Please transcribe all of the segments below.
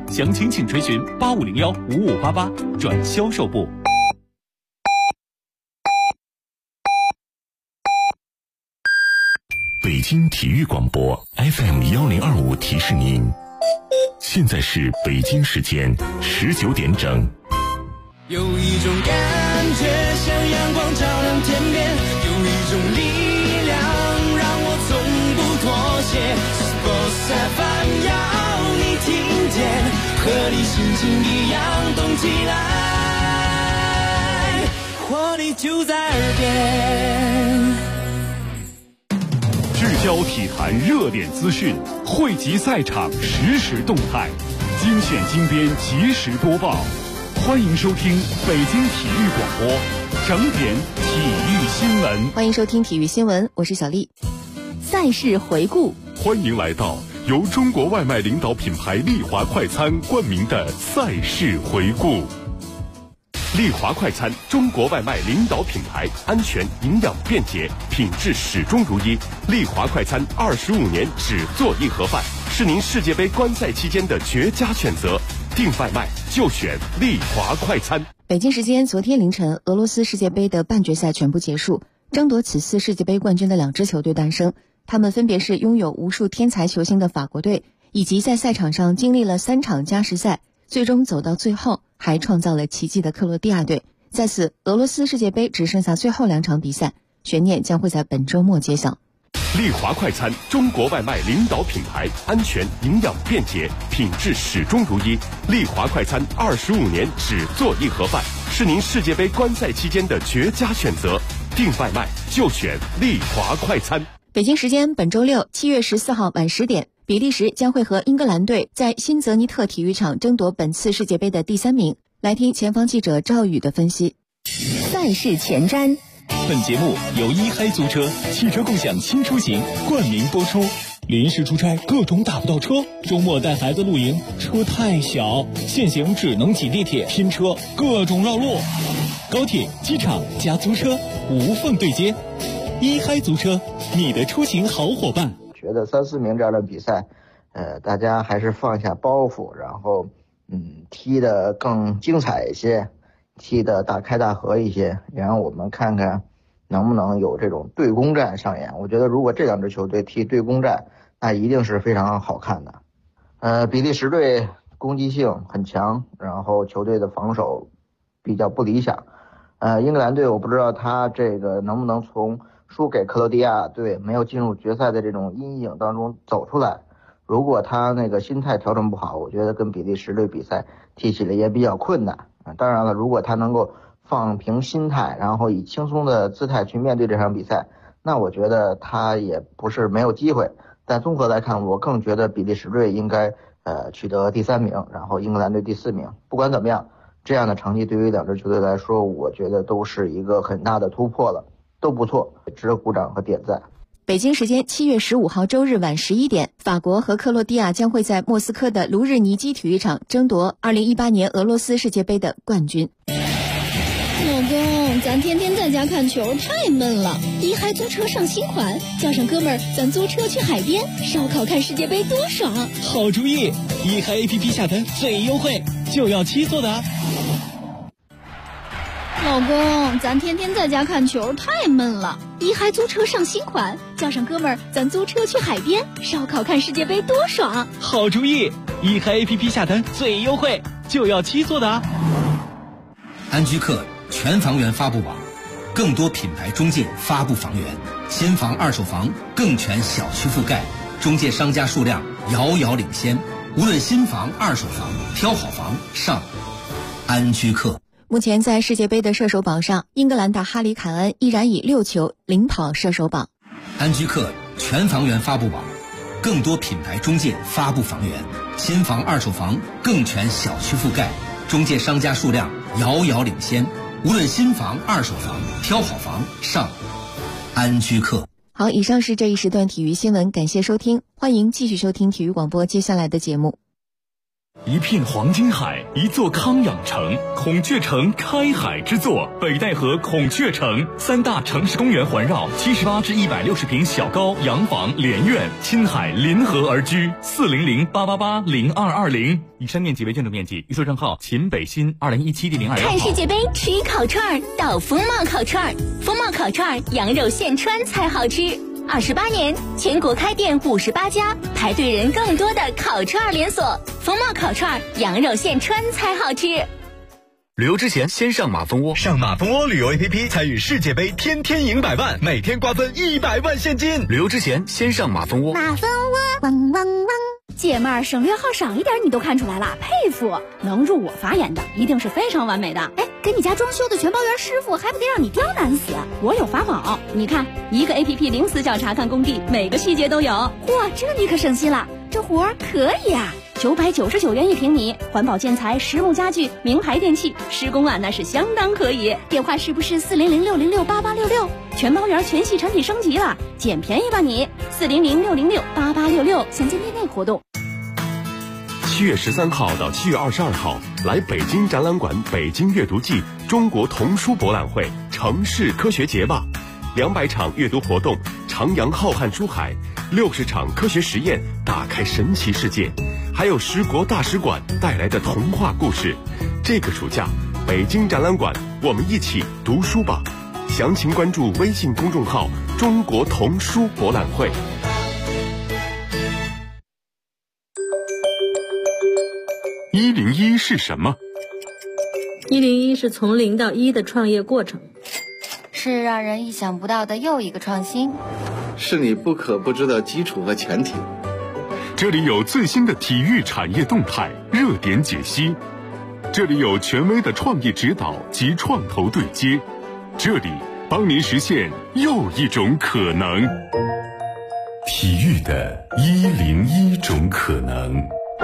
详情请垂询85015588转销售部。 北京体育广播 FM1025提示您，现在是北京时间19点整。 有一种感觉像阳光照亮天边，有一种力量让我从不妥协。Sports FM 要你听见，和你心情一样动起来，活力就在耳边。 聚焦体坛热点资讯，汇集赛场实时动态，精选精编及时播报。欢迎收听北京体育广播整点体育新闻。 欢迎收听体育新闻，我是小丽。赛事回顾， 欢迎来到由中国外卖领导品牌丽华快餐冠名的赛事回顾。丽华快餐，中国外卖领导品牌，安全、营养、便捷，品质始终如一。丽华快餐25年只做一盒饭，是您世界杯观赛期间的绝佳选择。订外卖就选丽华快餐。 北京时间昨天凌晨，俄罗斯世界杯的半决赛全部结束，争夺此次世界杯冠军的两支球队诞生，他们分别是拥有无数天才球星的法国队，以及在赛场上经历了3场加时赛，最终走到最后还创造了奇迹的克罗地亚队。在此，俄罗斯世界杯只剩下最后2场比赛，悬念将会在本周末揭晓。 丽华快餐，中国外卖领导品牌，安全、营养、便捷，品质始终如一。丽华快餐25年只做一盒饭，是您世界杯观赛期间的绝佳选择。订外卖就选丽华快餐。 北京时间本周六7月14号晚10点，比利时将会和英格兰队在新泽尼特体育场争夺本次世界杯的第3名。来听前方记者赵宇的分析。 赛事前瞻。 本节目由一嗨租车汽车共享新出行冠名播出。临时出差各种打不到车，周末带孩子露营车太小，现行只能挤地铁拼车，各种绕路。高铁、机场加租车无缝对接，一嗨租车，你的出行好伙伴。 觉得3、4名这样的比赛，大家还是放下包袱，然后踢得更精彩一些，踢得大开大合一些，然后我们看看能不能有这种对攻战上演。我觉得如果这2支球队踢对攻战，那一定是非常好看的。比利时队攻击性很强，然后球队的防守比较不理想。英格兰队我不知道他这个能不能从输给克罗地亚队没有进入决赛的这种阴影当中走出来。如果他那个心态调整不好，我觉得跟比利时队比赛踢起来也比较困难。当然了，如果他能够放平心态，然后以轻松的姿态去面对这场比赛，那我觉得他也不是没有机会。但综合来看，我更觉得比利时队应该取得第3名，然后英格兰队第4名。不管怎么样，这样的成绩对于2支球队来说，我觉得都是一个很大的突破了，都不错，值得鼓掌和点赞。 北京时间7月15号周日晚11点，法国和克罗地亚将会在莫斯科的卢日尼基体育场争夺2018年俄罗斯世界杯的冠军。 老公，咱天天在家看球太闷了，一嗨租车上新款，叫上哥们儿，咱租车去海边烧烤看世界杯多爽！ 好主意，一嗨 APP 下单最优惠，就要7座的。 老公，咱天天在家看球太闷了，一嗨租车上新款，叫上哥们儿，咱租车去海边烧烤看世界杯多爽！ 好主意，一嗨 APP 下单最优惠，就要7座的。 安居客全房源发布网，更多品牌中介发布房源，新房、二手房更全小区覆盖，中介商家数量遥遥领先。无论新房、二手房，挑好房上安居客。 目前在世界杯的射手榜上，英格兰的哈里凯恩依然以6球领跑射手榜。 安居客全房源发布网，更多品牌中介发布房源，新房、二手房更全小区覆盖，中介商家数量遥遥领先。无论新房、二手房，挑好房上安居客。 好，以上是这一时段体育新闻，感谢收听，欢迎继续收听体育广播接下来的节目。 一片黄金海，一座康养城，孔雀城开海之作，北戴河孔雀城，3大城市公园环绕，78至160平小高洋房连院，亲海临河而居，400-888-0220。以上面积为建筑面积，预测账号秦北新2017-02。 看世界杯吃烤串到风貌烤串，风貌烤串羊肉现穿才好吃。28年，全国开店58家，排队人更多的烤串连锁。风貌烤串羊肉现穿才好吃。 旅游之前先上马蜂窝， 上马蜂窝旅游 APP 参与世界杯，天天赢100万，每天瓜分100万现金。 旅游之前先上马蜂窝。 马蜂窝汪汪汪。 姐妹儿，省略号少一点你都看出来了，佩服！能入我法眼的一定是非常完美的。哎，给你家装修的全包员师傅还不得让你刁难死？我有法宝，你看一个 APP 零死角查看工地，每个细节都有。嚯，这你可省心了，这活儿可以啊！999元1平米，环保建材、实木家具、名牌电器，施工啊那是相当可以。电话是不是400-606-8866？全包员全系产品升级了，捡便宜吧你！400-606-8866，详见店内活动。 7月13号到7月22号，来北京展览馆北京阅读季中国童书博览会城市科学节吧，200场阅读活动，徜徉浩瀚书海，60场科学实验，打开神奇世界，还有10国大使馆带来的童话故事。这个暑假，北京展览馆，我们一起读书吧。详情关注微信公众号“中国童书博览会”。 101是什么 ？101是从0到1的创业过程， 是让人意想不到的又一个创新， 是你不可不知的基础和前提。 这里有最新的体育产业动态热点解析，这里有权威的创业指导及创投对接，这里帮您实现又一种可能。 体育的101种可能。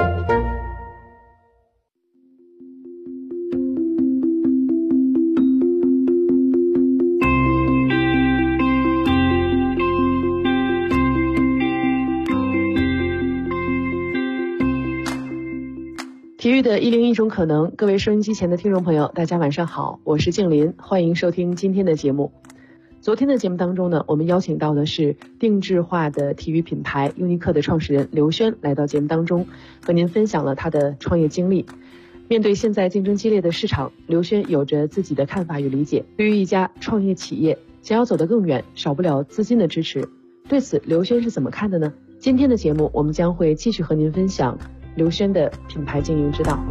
体育的101种可能，各位收音机前的听众朋友，大家晚上好，我是静林，欢迎收听今天的节目。昨天的节目当中呢，我们邀请到的是定制化的体育品牌优尼克的创始人刘轩来到节目当中，和您分享了他的创业经历。面对现在竞争激烈的市场，刘轩有着自己的看法与理解。对于一家创业企业想要走得更远，少不了资金的支持。对此，刘轩是怎么看的呢？今天的节目，我们将会继续和您分享刘轩的品牌经营之道。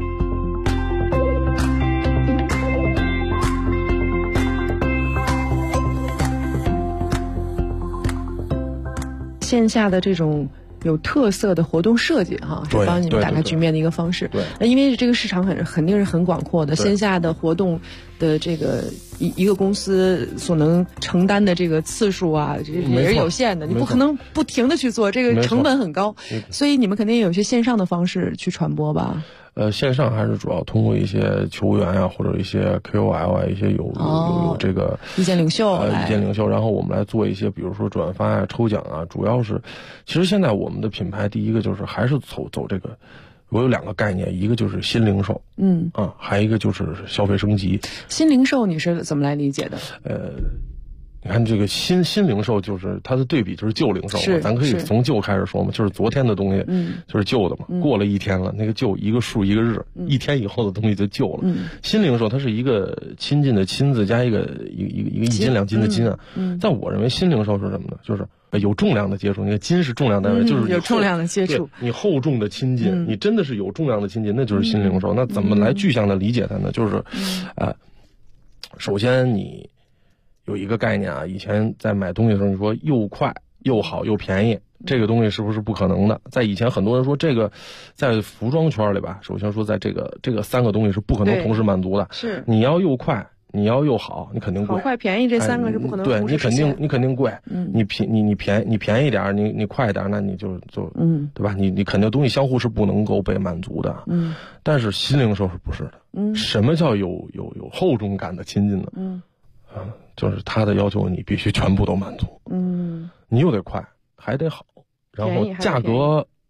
线下的这种有特色的活动设计哈，是帮你们打开局面的一个方式。 对， 那因为这个市场肯定是很广阔的，线下的活动的这个一个公司所能承担的这个次数啊，也是有限的，你不可能不停的去做，这个成本很高，所以你们肯定有一些线上的方式去传播吧。 线上还是主要通过一些球员啊，或者一些 KOL 啊，一些有这个意见领袖， 然后我们来做一些，比如说转发啊、抽奖啊，主要是，其实现在我们的品牌第一个就是还是走这个，我有2个概念，一个就是新零售，还有一个就是消费升级。 新零售你是怎么来理解的？ 你看这个新零售就是它的对比就是旧零售嘛，咱可以从旧开始说嘛，就是昨天的东西就是旧的嘛，过了1天了，那个旧一个数一个日，1天以后的东西就旧了。新零售它是一个亲近的亲字加一个1斤2斤的斤啊。但我认为新零售是什么呢？就是有重量的接触。你看斤是重量单位，就是有重量的接触。 你厚重的亲近，你真的是有重量的亲近，那就是新零售。那怎么来具象的理解它呢？就是首先你有一个概念啊，以前在买东西的时候，你说又快又好又便宜，这个东西是不是不可能的？在以前很多人说这个，在服装圈里吧，首先说在这个3个东西是不可能同时满足的。 是， 你要又快，你要又好，你肯定贵。 好坏便宜这3个是不可能同时实现。 对，你肯定贵。你便宜点，你快一点，那你就对吧？你肯定东西相互是不能够被满足的。但是新零售是不是的？什么叫有厚重感的亲近呢？就是他的要求你必须全部都满足。你又得快还得好，然后价格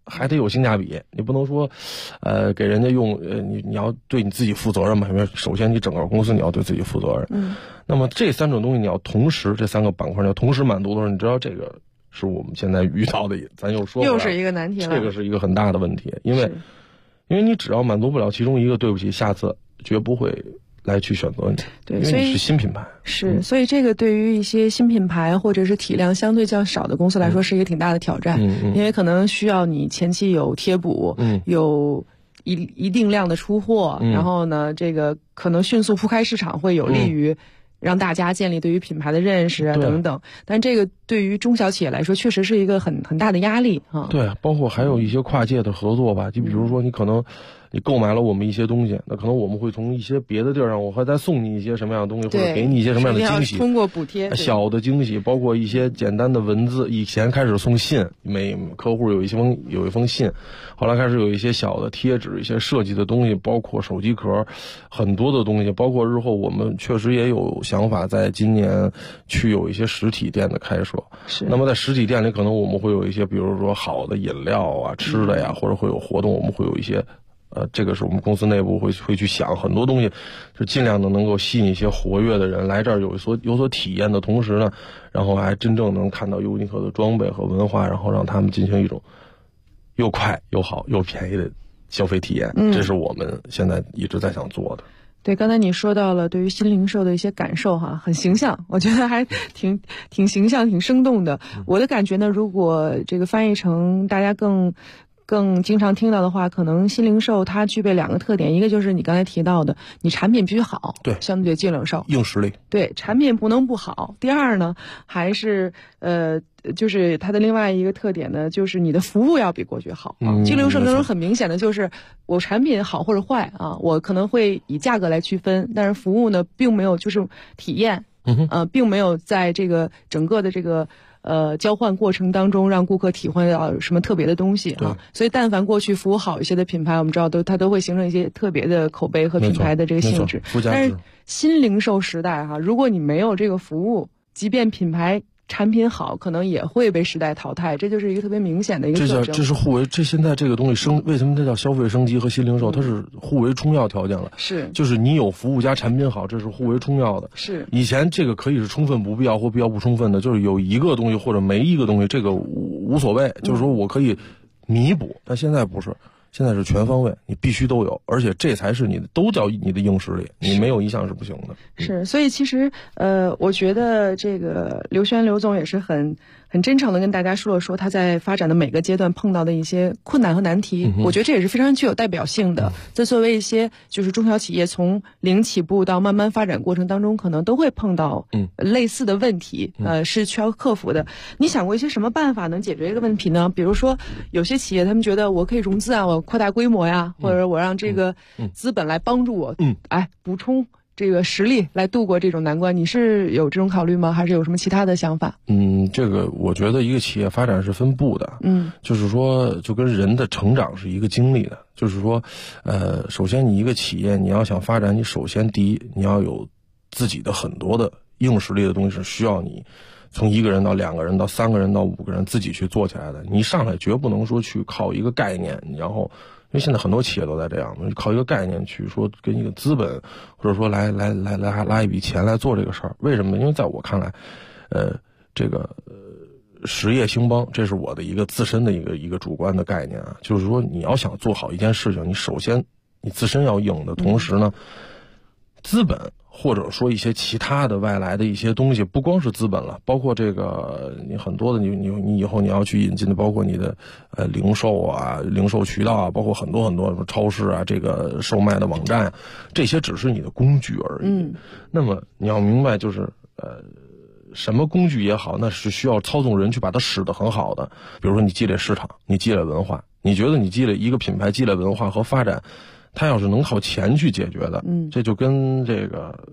还得有性价比，你不能说，给人家用，你要对你自己负责任嘛。因为首先你整个公司你要对自己负责任。那么这3种东西你要同时，这3个板块你要同时满足的时候，你知道这个是我们现在遇到的，咱又说又是一个难题了。 这个是一个很大的问题，因为你只要满足不了其中一个，对不起，下次绝不会来去选择你。 对， 因为你是新品牌。 所以这个对于一些新品牌或者是体量相对较少的公司来说，是一个挺大的挑战。因为可能需要你前期有贴补，有一定量的出货，然后呢，这个可能迅速铺开市场，会有利于让大家建立对于品牌的认识啊等等。但这个对于中小企业来说，确实是一个很大的压力啊。 对，包括还有一些跨界的合作吧，就比如说你可能你购买了我们一些东西，那可能我们会从一些别的地儿上，我会再送你一些什么样的东西，或者给你一些什么样的惊喜， 通过补贴小的惊喜，包括一些简单的文字。以前开始送信，每客户有一封信，后来开始有一些小的贴纸，一些设计的东西，包括手机壳，很多的东西，包括日后我们确实也有想法在今年去有一些实体店的开设。那么在实体店里，可能我们会有一些，比如说好的饮料啊、吃的呀，或者会有活动，我们会有一些。这个是我们公司内部会去想很多东西，就尽量的能够吸引一些活跃的人来这儿有所体验的同时呢，然后还真正能看到优尼克的装备和文化，然后让他们进行一种又快又好又便宜的消费体验。这是我们现在一直在想做的。 对，刚才你说到了对于新零售的一些感受哈，很形象，我觉得还挺形象、挺生动的。我的感觉呢，如果这个翻译成大家更经常听到的话，可能新零售它具备2个特点，一个就是你刚才提到的，你产品必须好， 对， 相对净零售硬实力， 对，产品不能不好。第二呢，还是就是它的另外一个特点呢，就是你的服务要比过去好。净零售那种很明显的就是我产品好或者坏啊，我可能会以价格来区分，但是服务呢，并没有就是体验，并没有在这个整个的这个。交换过程当中让顾客体会到什么特别的东西啊，所以但凡过去服务好一些的品牌，我们知道它都会形成一些特别的口碑和品牌的这个性质。但是新零售时代哈，如果你没有这个服务，即便品牌产品好，可能也会被时代淘汰，这就是一个特别明显的一个特征。 这是互为，这现在这个东西为什么它叫消费升级和新零售？它是互为充要条件了。就是你有服务加产品好，这是互为充要的。以前这个可以是充分不必要或必要不充分的，就是有一个东西或者没一个东西，这个无所谓，就是说我可以弥补。但现在不是。现在是全方位，你必须都有，而且这才是你的，都叫你的硬实力，你没有一项是不行的。 所以其实我觉得这个刘总也是很真诚的跟大家说了说他在发展的每个阶段碰到的一些困难和难题，我觉得这也是非常具有代表性的。这作为一些就是中小企业从零起步到慢慢发展过程当中，可能都会碰到类似的问题，是需要克服的。你想过一些什么办法能解决这个问题呢？比如说有些企业他们觉得我可以融资啊，我扩大规模呀，或者我让这个资本来帮助我，补充这个实力来度过这种难关，你是有这种考虑吗？还是有什么其他的想法？ 这个我觉得一个企业发展是分步的，就是说就跟人的成长是一个经历的，就是说，首先你一个企业你要想发展，你首先第一你要有自己的很多的硬实力的东西是需要你从1个人到2个人到3个人到5个人自己去做起来的。你一上来绝不能说去靠一个概念，然后因为现在很多企业都在这样，靠一个概念去说跟一个资本或者说来拉一笔钱来做这个事儿。为什么？因为在我看来，这个实业兴邦，这是我的一个自身的一个主观的概念啊，就是说你要想做好一件事情，你首先你自身要硬的同时呢，资本或者说一些其他的外来的一些东西，不光是资本了，包括这个你很多的你以后你要去引进的，包括你的零售啊、零售渠道啊，包括很多什么超市啊，这个售卖的网站，这些只是你的工具而已。那么你要明白，就是什么工具也好，那是需要操纵人去把它使得很好的。比如说你积累市场，你积累文化，你觉得你积累一个品牌积累文化和发展，它要是能靠钱去解决的，这就跟这个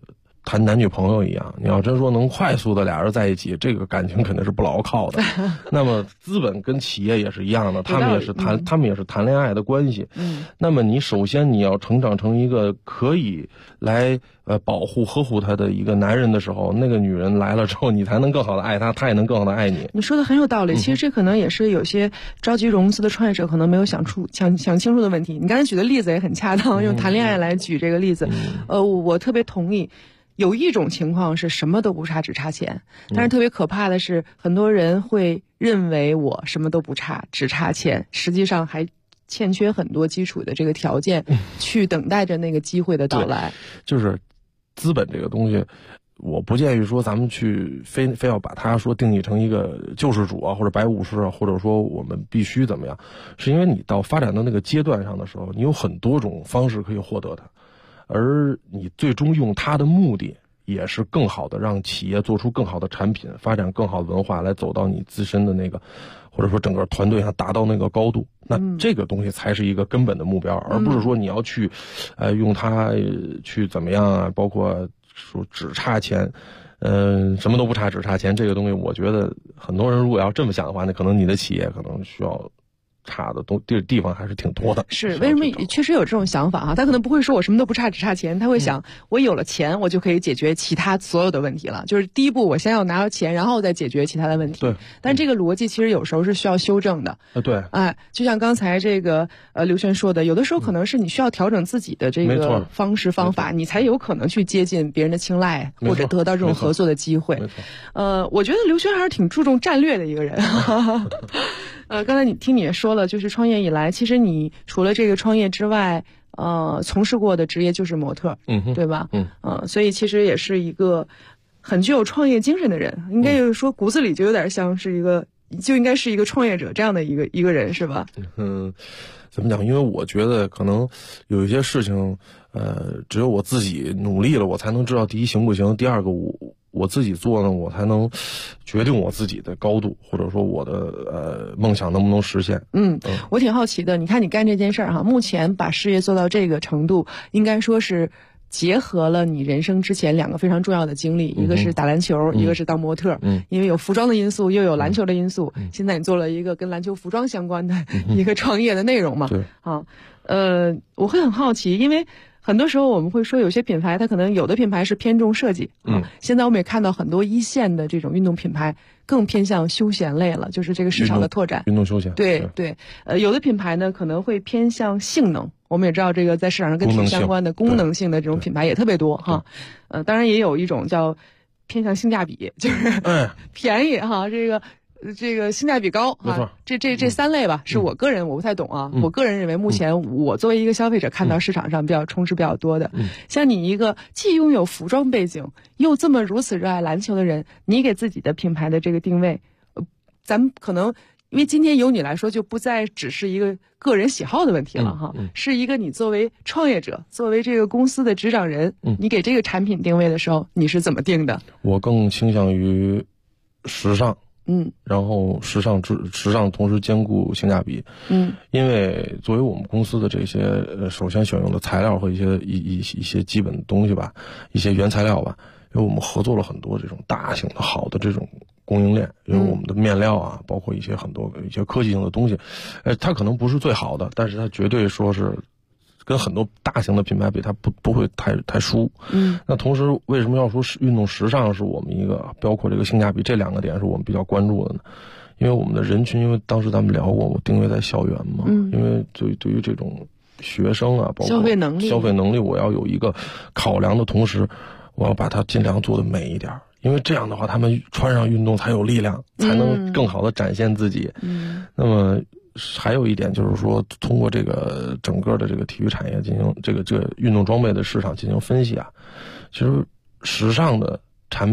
谈男女朋友一样，你要真说能快速的俩人在一起，这个感情肯定是不牢靠的。那么资本跟企业也是一样的，他们也是谈恋爱的关系。那么你首先你要成长成一个可以来保护呵护他的一个男人的时候，那个女人来了之后，你才能更好的爱她，她也能更好的爱你。 你说的很有道理，其实这可能也是有些着急融资的创业者可能没有想清楚的问题。你刚才举的例子也很恰当，用谈恋爱来举这个例子，我特别同意。有一种情况是什么都不差，只差钱，但是特别可怕的是，很多人会认为我什么都不差，只差钱，实际上还欠缺很多基础的这个条件，去等待着那个机会的到来。 就是资本这个东西，我不建议说咱们去非要把它说定义成一个救世主啊，或者白武士啊，或者说我们必须怎么样，是因为你到发展到那个阶段上的时候，你有很多种方式可以获得它。而你最终用它的目的也是更好的让企业做出更好的产品，发展更好的文化，来走到你自身的那个或者说整个团队上达到那个高度，那这个东西才是一个根本的目标，而不是说你要去用它去怎么样啊，包括说只差钱，什么都不差只差钱，这个东西我觉得很多人如果要这么想的话，那可能你的企业可能需要差的地方还是挺多的。 是为什么确实有这种想法哈？他可能不会说我什么都不差只差钱，他会想我有了钱我就可以解决其他所有的问题了，就是第一步我先要拿到钱，然后再解决其他的问题。 对， 但这个逻辑其实有时候是需要修正的。 对， 就像刚才这个刘轩说的，有的时候可能是你需要调整自己的这个方式方法，你才有可能去接近别人的青睐，或者得到这种合作的机会。我觉得刘轩还是挺注重战略的一个人。刚才听你也说了，就是创业以来，其实你除了这个创业之外，从事过的职业就是模特，对吧？所以其实也是一个很具有创业精神的人，应该就是说骨子里就有点像是一个，就应该是一个创业者这样的一个人，是吧？ 怎么讲？因为我觉得可能有一些事情，只有我自己努力了，我才能知道第一行不行，第二个我自己做呢，我才能决定我自己的高度，或者说我的梦想能不能实现。 我挺好奇的，你看你干这件事儿哈，目前把事业做到这个程度，应该说是结合了你人生之前两个非常重要的经历，一个是打篮球，一个是当模特。因为有服装的因素，又有篮球的因素，现在你做了一个跟篮球服装相关的一个创业的内容嘛。 对。 我会很好奇，因为很多时候我们会说有些品牌它可能有的品牌是偏重设计，现在我们也看到很多一线的这种运动品牌更偏向休闲类了，就是这个市场的拓展， 运动休闲。 对，有的品牌呢可能会偏向性能，我们也知道这个在市场上跟体育相关的功能性的这种品牌也特别多哈。当然也有一种叫偏向性价比，就是便宜哈，这个性价比高啊，这三类吧，是我个人我不太懂啊。我个人认为，目前我作为一个消费者看到市场上比较充斥比较多的，像你一个既拥有服装背景又这么如此热爱篮球的人，你给自己的品牌的这个定位，咱们可能因为今天由你来说就不再只是一个个人喜好的问题了哈，是一个你作为创业者，作为这个公司的执掌人，你给这个产品定位的时候，你是怎么定的？ 我更倾向于时尚。然后时尚同时兼顾性价比。因为作为我们公司的这些首先选用的材料和一些基本的东西吧，一些原材料吧，因为我们合作了很多这种大型的好的这种供应链，因为我们的面料啊，包括一些科技性的东西，它可能不是最好的，但是它绝对说是跟很多大型的品牌比，它不会太输。那同时为什么要说运动时尚是我们一个包括这个性价比这两个点是我们比较关注的呢？因为我们的人群，因为当时咱们聊过，我定位在校园嘛，因为对于这种学生啊，包括消费能力，我要有一个考量的同时，我要把它尽量做得美一点，因为这样的话，他们穿上运动才有力量，才能更好的展现自己。那么还有一点就是说，通过这个整个的这个体育产业进行这个运动装备的市场进行分析啊，其实时尚的产品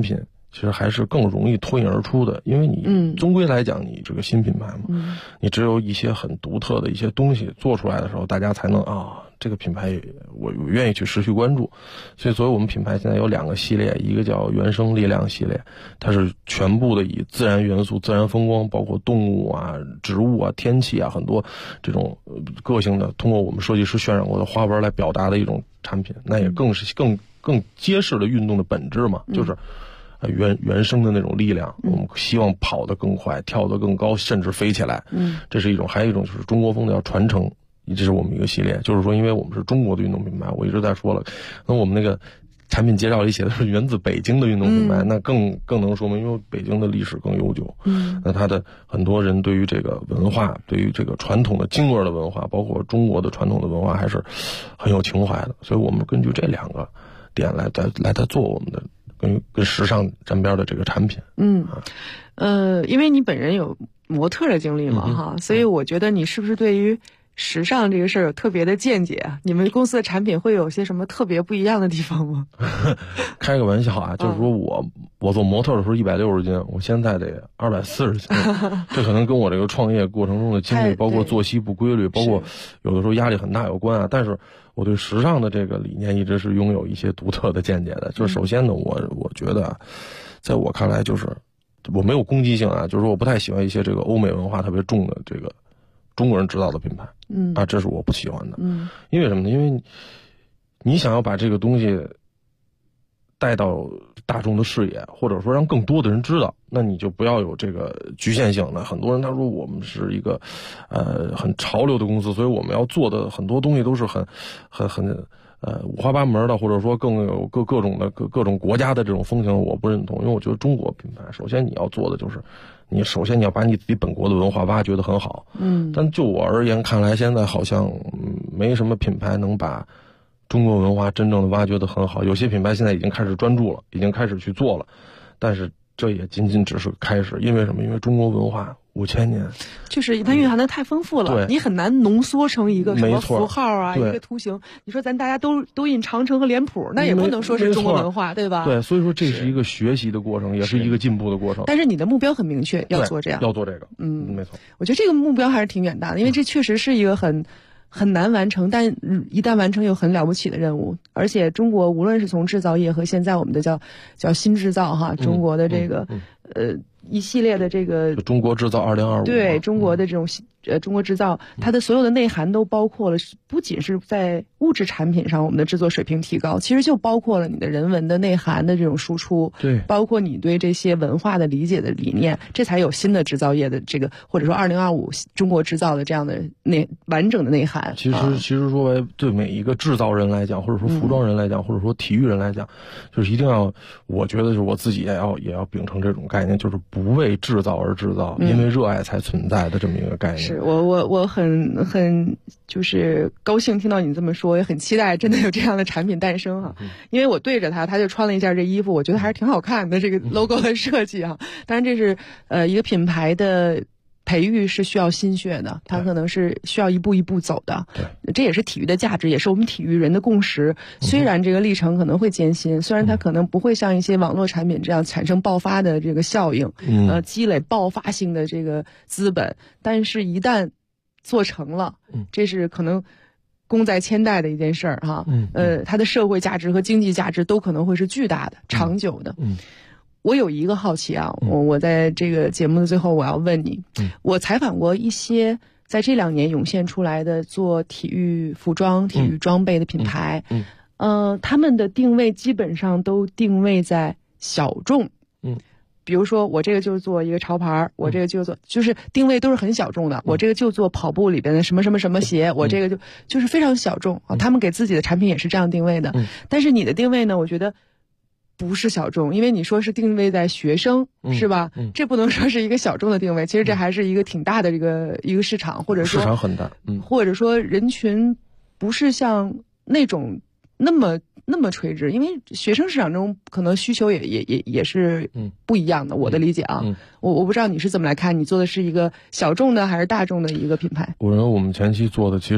其实还是更容易脱颖而出的，因为你终归来讲，你这个新品牌嘛，你只有一些很独特的一些东西做出来的时候，大家才能这个品牌我愿意去持续关注。所以我们品牌现在有2个系列，一个叫原生力量系列，它是全部的以自然元素、自然风光，包括动物啊、植物啊、天气啊，很多这种个性的，通过我们设计师渲染过的花纹来表达的一种产品。那也更是更揭示了运动的本质嘛，就是原生的那种力量，我们希望跑得更快，跳得更高，甚至飞起来。这是一种，还有一种就是中国风的要传承，这是我们一个系列。就是说，因为我们是中国的运动品牌，我一直在说了，那我们那个产品介绍里写的是源自北京的运动品牌，那更能说明，因为北京的历史更悠久。那它的很多人对于这个文化，对于这个传统的京味的文化，包括中国的传统的文化，还是很有情怀的。所以我们根据这2个点来做我们的跟时尚沾边的这个产品。 因为你本人有模特的经历嘛，哈，所以我觉得你是不是对于时尚这个事儿有特别的见解啊？你们公司的产品会有些什么特别不一样的地方吗？ 开个玩笑啊，就是说我做模特的时候160斤，我现在得240斤，这可能跟我这个创业过程中的经历，包括作息不规律，包括有的时候压力很大有关啊。但是我对时尚的这个理念一直是拥有一些独特的见解的。就是首先呢，我觉得，在我看来，就是我没有攻击性啊，就是说我不太喜欢一些这个欧美文化特别重的这个中国人制造的品牌，这是我不喜欢的。因为什么呢？因为你想要把这个东西带到大众的视野，或者说让更多的人知道，那你就不要有这个局限性。那很多人他说我们是一个很潮流的公司，所以我们要做的很多东西都是很五花八门的，或者说更有各种国家的这种风情，我不认同。因为我觉得中国品牌首先你要做的就是你首先你要把你自己本国的文化挖掘得很好。但就我而言看来，现在好像没什么品牌能把中国文化真正的挖掘得很好。有些品牌现在已经开始专注了，已经开始去做了，但是这也仅仅只是开始。因为什么？因为中国文化5000年， 就是它蕴含的太丰富了，你很难浓缩成一个什么符号啊，一个图形。你说咱大家都印长城和脸谱，那也不能说是中国文化，对吧？ 对，所以说这是一个学习的过程，也是一个进步的过程。 但是你的目标很明确，要做这样， 要做这个，没错。 我觉得这个目标还是挺远大的，因为这确实是一个很难完成，但一旦完成又很了不起的任务。而且中国无论是从制造业和现在我们的叫新制造哈，中国的这个一系列的这个中国制造2025， 对中国的这种中国制造，它的所有的内涵都包括了，不仅是在物质产品上我们的制作水平提高，其实就包括了你的人文的内涵的这种输出， 对， 包括你对这些文化的理解的理念，这才有新的制造业的这个，或者说2025中国制造的这样的完整的内涵。 其实说对每一个制造人来讲，或者说服装人来讲，或者说体育人来讲，就是一定要，我觉得就是我自己也要秉承这种概念，就是不为制造而制造，因为热爱才存在的这么一个概念。 是我很就是高兴听到你这么说，也很期待真的有这样的产品诞生哈。因为我对着他就穿了一件这衣服，我觉得还是挺好看的，这个 logo 的设计哈。当然这是一个品牌的培育是需要心血的，它可能是需要一步一步走的。对，这也是体育的价值，也是我们体育人的共识。虽然这个历程可能会艰辛，虽然它可能不会像一些网络产品这样产生爆发的这个效应，积累爆发性的这个资本，但是一旦做成了，这是可能功在千代的一件事儿哈。它的社会价值和经济价值都可能会是巨大的、长久的。我有一个好奇啊，我在这个节目的最后我要问你，我采访过一些在这2年涌现出来的做体育服装、体育装备的品牌，他们的定位基本上都定位在小众，比如说我这个就是做一个潮牌，我这个就是定位都是很小众的，我这个就做跑步里边的什么什么什么鞋，我这个就是非常小众啊。他们给自己的产品也是这样定位的，但是你的定位呢，我觉得不是小众，因为你说是定位在学生，是吧？这不能说是一个小众的定位，其实这还是一个挺大的一个市场，或者说市场很大， 或者说人群不是像那种那么垂直，因为学生市场中可能需求也是不一样的。我的理解啊，我不知道你是怎么来看，你做的是一个小众的还是大众的一个品牌？ 我认为我们前期做的其实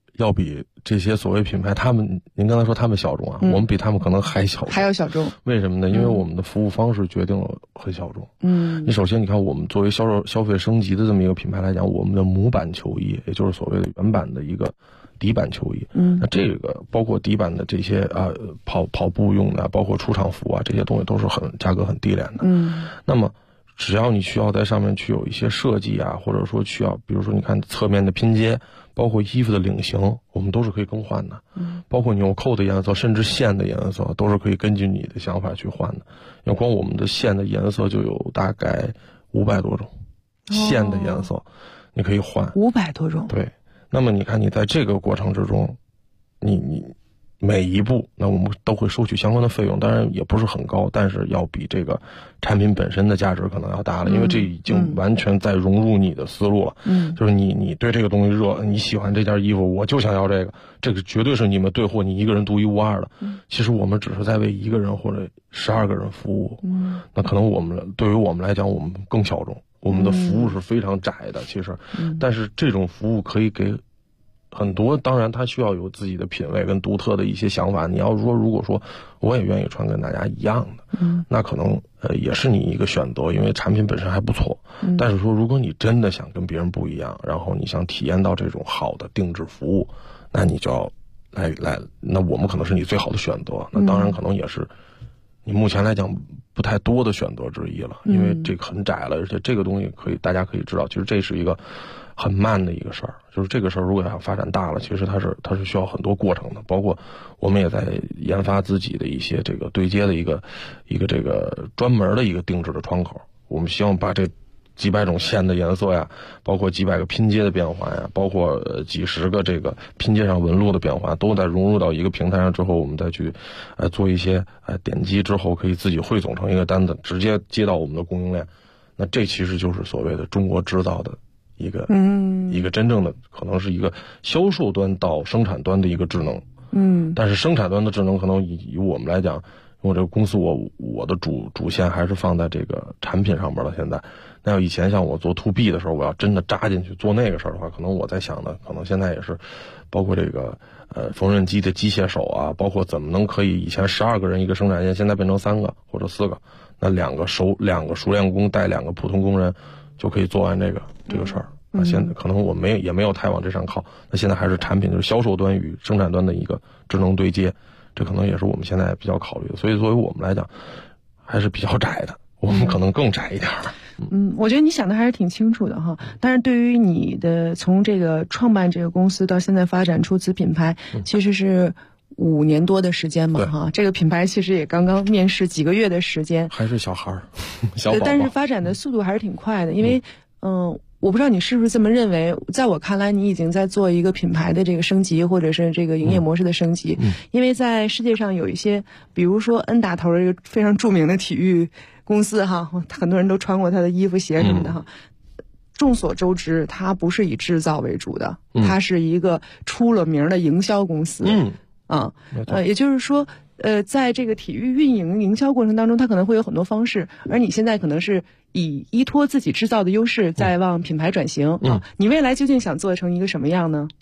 要比这些所谓品牌，您刚才说他们小众啊，我们比他们可能还小众， 还要小众。 为什么呢？因为我们的服务方式决定了很小众。你首先你看，我们作为消费升级的这么一个品牌来讲，我们的母版球衣，也就是所谓的原版的一个底版球衣，那这个包括底版的这些跑步用的，包括出场服啊，这些东西都是价格很低廉的。那么只要你需要在上面去有一些设计啊，或者说需要，比如说你看侧面的拼接，包括衣服的领型，我们都是可以更换的。包括纽扣的颜色，甚至线的颜色，都是可以根据你的想法去换的。要光我们的线的颜色就有大概500多种，线的颜色你可以换 500多种。 对，那么你看你在这个过程之中，你每一步，那我们都会收取相关的费用，当然也不是很高，但是要比这个产品本身的价值可能要大了，因为这已经完全在融入你的思路了。就是你对这个东西热，你喜欢这件衣服，我就想要这个绝对是你们对货，你一个人独一无二的。其实我们只是在为一个人或者12个人服务。那可能对于我们来讲，我们更小众，我们的服务是非常窄的，其实，但是这种服务可以给很多，当然他需要有自己的品味跟独特的一些想法。你要说如果说我也愿意穿跟大家一样的，那可能也是你一个选择，因为产品本身还不错。但是说如果你真的想跟别人不一样，然后你想体验到这种好的定制服务，那你就要来，那我们可能是你最好的选择。那当然可能也是你目前来讲不太多的选择之一了，因为这个很窄了，而且这个东西大家可以知道，其实这是一个很慢的一个事儿，就是这个事儿如果要发展大了，其实它是需要很多过程的，包括我们也在研发自己的一些这个对接的一个这个专门的一个定制的窗口。我们希望把这几百种线的颜色呀，包括几百个拼接的变换呀，包括几十个这个拼接上纹路的变换，都在融入到一个平台上之后，我们再去做一些点击之后可以自己汇总成一个单子，直接接到我们的供应链。那这其实就是所谓的中国制造的一个真正的可能是一个销售端到生产端的一个智能。但是生产端的智能可能以我们来讲，我这个公司我的主线还是放在这个产品上边了。现在那要以前像我做 to B 的时候，我要真的扎进去做那个事儿的话，可能我在想的可能现在也是包括这个缝纫机的机械手啊，包括怎么能可以以前12个人一个生产线，现在变成3个或者4个，那两个熟练工带2个普通工人就可以做完这个事儿。那现在可能我也没有太往这上靠，那现在还是产品就是销售端与生产端的一个智能对接，这可能也是我们现在比较考虑的。所以作为我们来讲还是比较窄的，我们可能更窄一点了。 我觉得你想的还是挺清楚的哈。但是对于你的从这个创办这个公司到现在发展出此品牌，其实是5年多的时间嘛哈。这个品牌其实也刚刚面世几个月的时间， 还是小孩儿，小宝宝。 但是发展的速度还是挺快的，因为我不知道你是不是这么认为，在我看来你已经在做一个品牌的这个升级，或者是这个营业模式的升级。因为在世界上有一些比如说 N 打头的这个非常著名的体育公司哈，很多人都穿过他的衣服鞋什么的哈。众所周知，它不是以制造为主的，它是一个出了名的营销公司。也就是说在这个体育运营营销过程当中，它可能会有很多方式，而你现在可能是以依托自己制造的优势在往品牌转型。你未来究竟想做成一个什么样呢？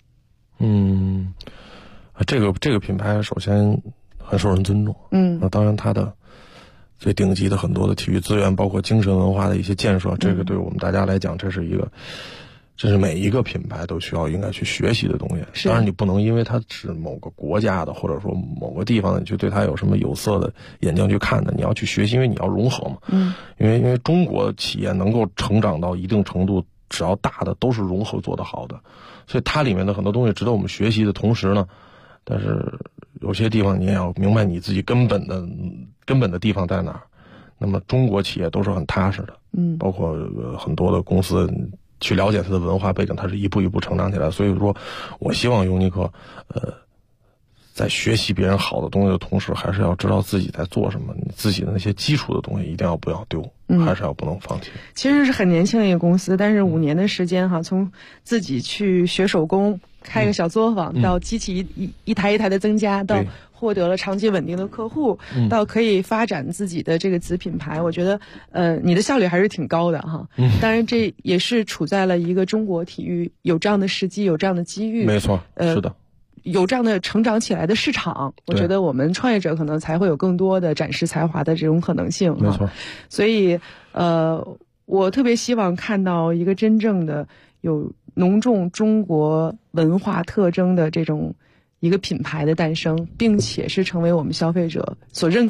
这个品牌首先很受人尊重。那当然它的最顶级的很多的体育资源，包括精神文化的一些建设，这个对我们大家来讲，这是每一个品牌都应该去学习的东西。当然你不能因为它是某个国家的，或者说某个地方的，你就对它有什么有色的眼睛去看的，你要去学习，因为你要融合嘛。因为中国企业能够成长到一定程度，只要大的都是融合做得好的，所以它里面的很多东西值得我们学习的同时呢，但是有些地方你也要明白你自己根本的地方在哪儿。那么中国企业都是很踏实的，包括很多的公司去了解它的文化背景，它是一步一步成长起来。所以说我希望优尼克在学习别人好的东西的同时，还是要知道自己在做什么，你自己的那些基础的东西一定要不要丢，还是要不能放弃。 其实是很年轻的一个公司，但是5年的时间哈，从自己去学手工，开个小作坊，到机器一台一台的增加，到获得了长期稳定的客户，到可以发展自己的这个子品牌，我觉得你的效率还是挺高的哈。当然这也是处在了一个中国体育有这样的时机，有这样的机遇。 没错，是的。 有这样的成长起来的市场，我觉得我们创业者可能才会有更多的展示才华的这种可能性。 没错， 所以我特别希望看到一个真正的有浓重中国文化特征的这种一个品牌的诞生，并且是成为我们消费者所认可